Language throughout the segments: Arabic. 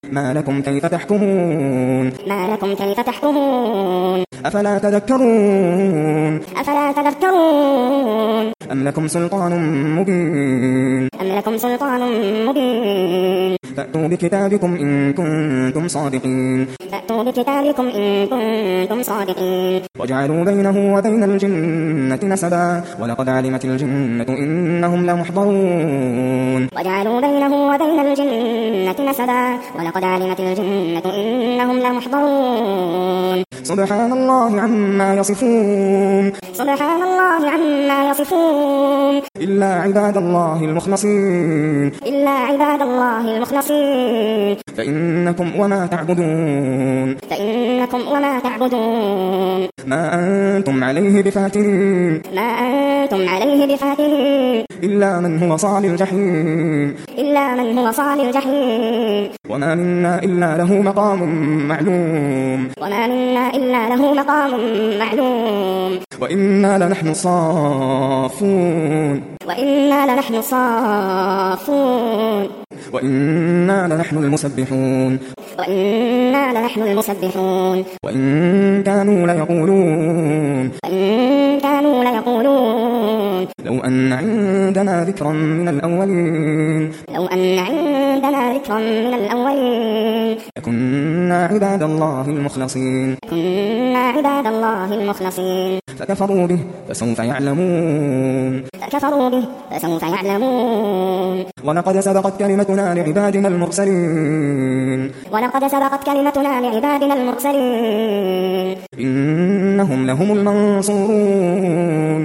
ما لكم كيف تحكمون أفلا تذكرون أم لكم سلطان مبين فأتوا بكتابكم إن كنتم صادقين وجعلوا بينه وبين الجنة نسبا ولقد علمت الجنة إنهم لمحضرون سبحان الله عما يصفون إلا عباد الله المخلصين فإنكم وما تعبدون ما أنتم عليه بفاتنين إلا من هو صال الجحيم وما منا إلا له مقام معلوم وإنا لنحن الصافون وإنا لنحن المسبحون وإن كانوا ليقولون لو أن عندنا ذكرا من الأولين لكنا عباد الله المخلصين فكفروا به فسوف يعلمون ولقد سبقت كلمتنا لعبادنا المرسلين إنهم لهم المنصورون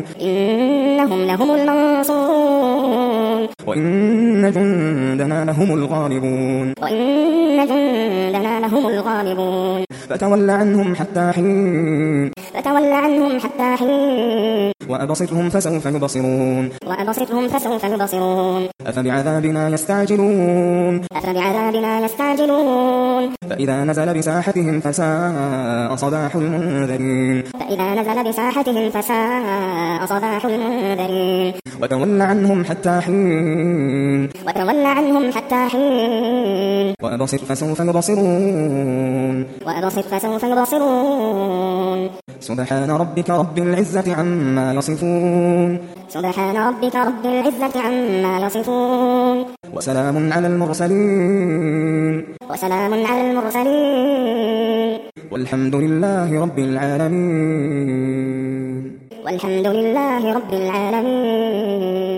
وإن جندنا لهم الغالبون فتول عنهم حتى حين وأبصرهم فسوف يبصرون أفبعذابنا يستعجلون فإذا نزل بساحتهم فساء صباح المنذرين وتول عنهم حتى حين وأبصر فسوف يبصرون سبحان ربك رب العزة عما يصفون وسلام على المرسلين والحمد لله رب العالمين